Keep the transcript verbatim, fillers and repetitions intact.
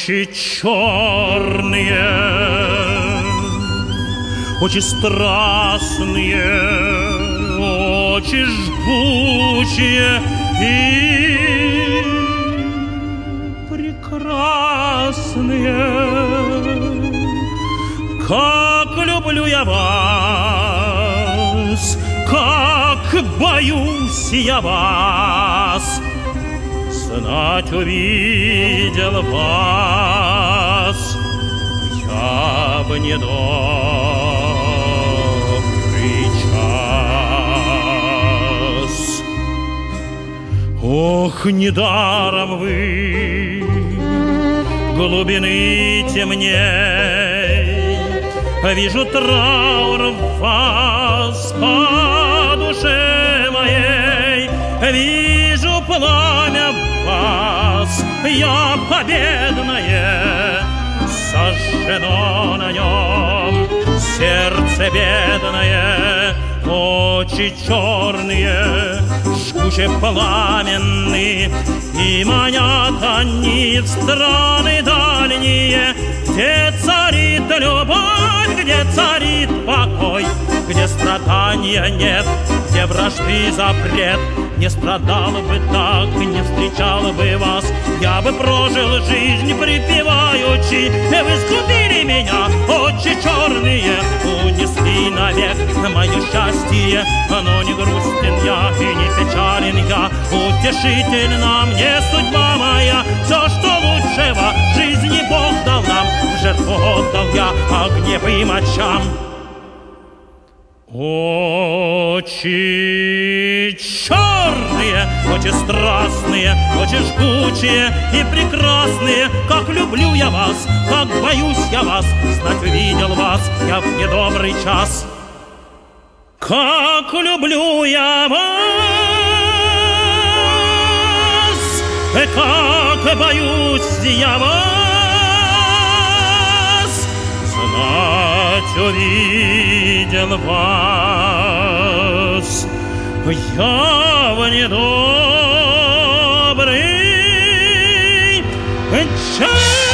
Очи черные, очи страстные, очи жгучие и прекрасные. Как люблю я вас, как боюсь я вас, знать увидел вас я в недобрый час. Ох, недаром вы глубины темней, вижу траур в вас по душе моей, вижу пламя в вас, я победное, сожжено на нем сердце бедное. Очи черные, жгуче пламенные, и манят они в страны дальние, где царит любовь, где царит покой, где страдания нет, где вражды запрет. Не страдал бы так, не встречал бы вас, я бы прожил жизнь припеваючи. Вы сгубили меня, очи черные, унесли навек мое счастье. Но не грустен я и не печален я, утешительна мне судьба моя. Все, что лучшего в жизни Бог дал нам, в жертву отдал я огневым очам. Очи черные, очи страстные, очи жгучие и прекрасные. Как люблю я вас, как боюсь я вас, знать увидел вас я в недобрый час. Как люблю я вас, как боюсь я вас, знать увидел вас я в недобрый час.